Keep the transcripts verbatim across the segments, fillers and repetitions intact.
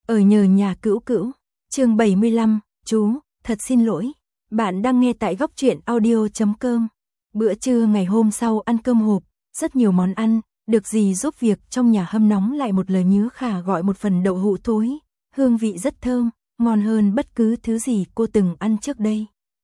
Ở nhờ nhà cữu cữu, chương bảy mươi lăm, chú, thật xin lỗi. Bạn đang nghe tại góc truyện audio chấm com. Bữa trưa ngày hôm sau ăn cơm hộp, rất nhiều món ăn, được dì giúp việc trong nhà hâm nóng lại một lời nhớ khả gọi một phần đậu hũ thối, hương vị rất thơm, ngon hơn bất cứ thứ gì cô từng ăn trước đây.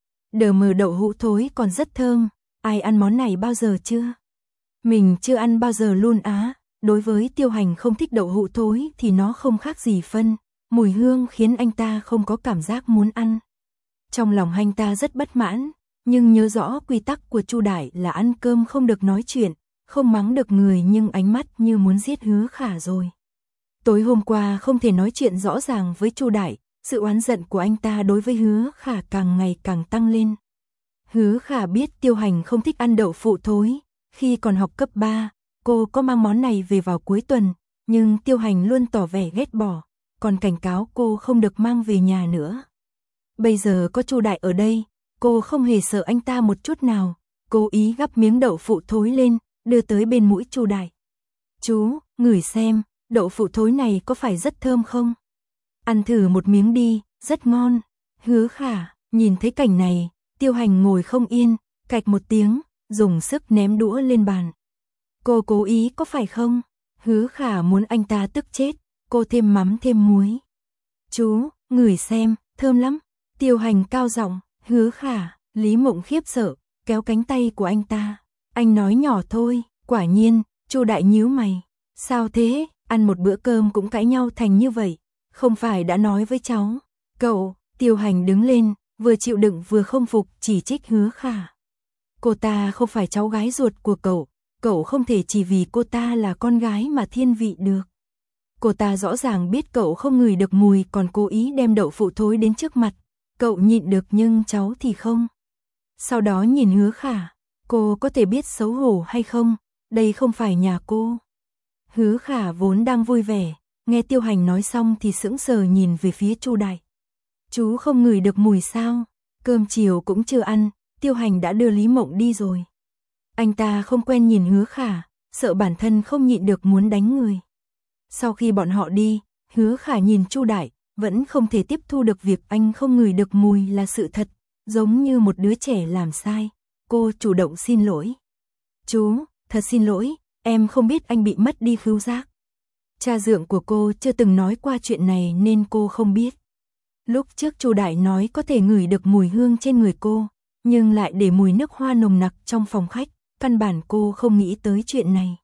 Đờ mờ đậu hũ thối còn rất thơm, ai ăn món này bao giờ chưa? Mình chưa ăn bao giờ luôn á. Đối với Tiêu Hành không thích đậu hũ thối thì nó không khác gì phân, mùi hương khiến anh ta không có cảm giác muốn ăn. Trong lòng anh ta rất bất mãn, nhưng nhớ rõ quy tắc của Chu Đại là ăn cơm không được nói chuyện, không mắng được người nhưng ánh mắt như muốn giết Hứa Khả rồi. Tối hôm qua không thể nói chuyện rõ ràng với Chu Đại, sự oán giận của anh ta đối với Hứa Khả càng ngày càng tăng lên. Hứa Khả biết Tiêu Hành không thích ăn đậu phụ thối, khi còn học cấp ba. Cô có mang món này về vào cuối tuần, nhưng Tiêu Hành luôn tỏ vẻ ghét bỏ, còn cảnh cáo cô không được mang về nhà nữa. Bây giờ có Chu Đại ở đây, cô không hề sợ anh ta một chút nào, cố ý gắp miếng đậu phụ thối lên, đưa tới bên mũi Chu Đại. Chú, ngửi xem, đậu phụ thối này có phải rất thơm không? Ăn thử một miếng đi, rất ngon. Hứa Khả, nhìn thấy cảnh này, Tiêu Hành ngồi không yên, cạch một tiếng, dùng sức ném đũa lên bàn. Cô cố ý có phải không? Hứa Khả muốn anh ta tức chết, cô thêm mắm thêm muối. Chú, ngửi xem, thơm lắm. Tiêu Hành cao giọng, Hứa Khả, Lý Mộng khiếp sợ, kéo cánh tay của anh ta. Anh nói nhỏ thôi, quả nhiên, Chu Đại nhíu mày. Sao thế, ăn một bữa cơm cũng cãi nhau thành như vậy, không phải đã nói với cháu. Cậu, Tiêu Hành đứng lên, vừa chịu đựng vừa không phục chỉ trích Hứa Khả. Cô ta không phải cháu gái ruột của cậu. Cậu không thể chỉ vì cô ta là con gái mà thiên vị được. Cô ta rõ ràng biết cậu không ngửi được mùi còn cố ý đem đậu phụ thối đến trước mặt. Cậu nhịn được nhưng cháu thì không. Sau đó nhìn Hứa Khả, cô có thể biết xấu hổ hay không? Đây không phải nhà cô. Hứa Khả vốn đang vui vẻ, nghe Tiêu Hành nói xong thì sững sờ nhìn về phía Chu Đại. Chú không ngửi được mùi sao? Cơm chiều cũng chưa ăn, Tiêu Hành đã đưa Lý Mộng đi rồi. Anh ta không quen nhìn Hứa Khả, sợ bản thân không nhịn được muốn đánh người. Sau khi bọn họ đi, Hứa Khả nhìn Chu Đại, vẫn không thể tiếp thu được việc anh không ngửi được mùi là sự thật, giống như một đứa trẻ làm sai. Cô chủ động xin lỗi. Chú, thật xin lỗi, em không biết anh bị mất đi khứu giác. Cha dượng của cô chưa từng nói qua chuyện này nên cô không biết. Lúc trước Chu Đại nói có thể ngửi được mùi hương trên người cô, nhưng lại để mùi nước hoa nồng nặc trong phòng khách. Căn bản cô không nghĩ tới chuyện này.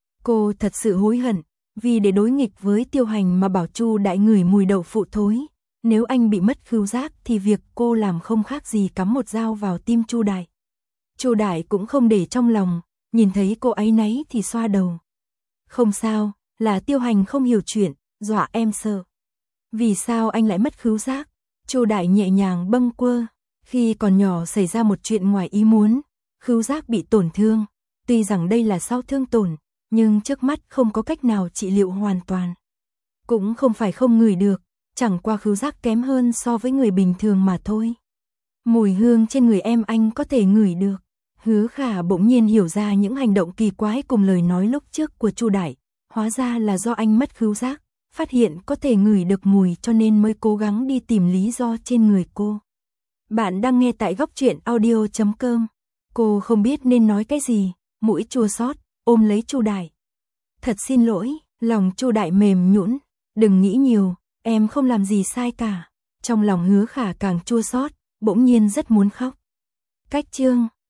Cô thật sự hối hận, vì để đối nghịch với Tiêu Hành mà bảo Chu Đại ngửi mùi đậu phụ thối. Nếu anh bị mất khứu giác thì việc cô làm không khác gì cắm một dao vào tim Chu Đại. Chu Đại cũng không để trong lòng, nhìn thấy cô áy náy thì xoa đầu. Không sao, là Tiêu Hành không hiểu chuyện, dọa em sợ. Vì sao anh lại mất khứu giác? Chu Đại nhẹ nhàng bâng quơ, khi còn nhỏ xảy ra một chuyện ngoài ý muốn. Khứu giác bị tổn thương, tuy rằng đây là sau thương tổn, nhưng trước mắt không có cách nào trị liệu hoàn toàn. Cũng không phải không ngửi được, chẳng qua khứu giác kém hơn so với người bình thường mà thôi. Mùi hương trên người em anh có thể ngửi được. Hứa Khả bỗng nhiên hiểu ra những hành động kỳ quái cùng lời nói lúc trước của Chu Đại, hóa ra là do anh mất khứu giác, phát hiện có thể ngửi được mùi cho nên mới cố gắng đi tìm lý do trên người cô. Bạn đang nghe tại góc truyện audio chấm com. Cô không biết nên nói cái gì, mũi chua xót, ôm lấy Chu Đại. Thật xin lỗi, lòng Chu Đại mềm nhũn, đừng nghĩ nhiều, em không làm gì sai cả. Trong lòng Hứa Khả càng chua xót, bỗng nhiên rất muốn khóc. Cách chương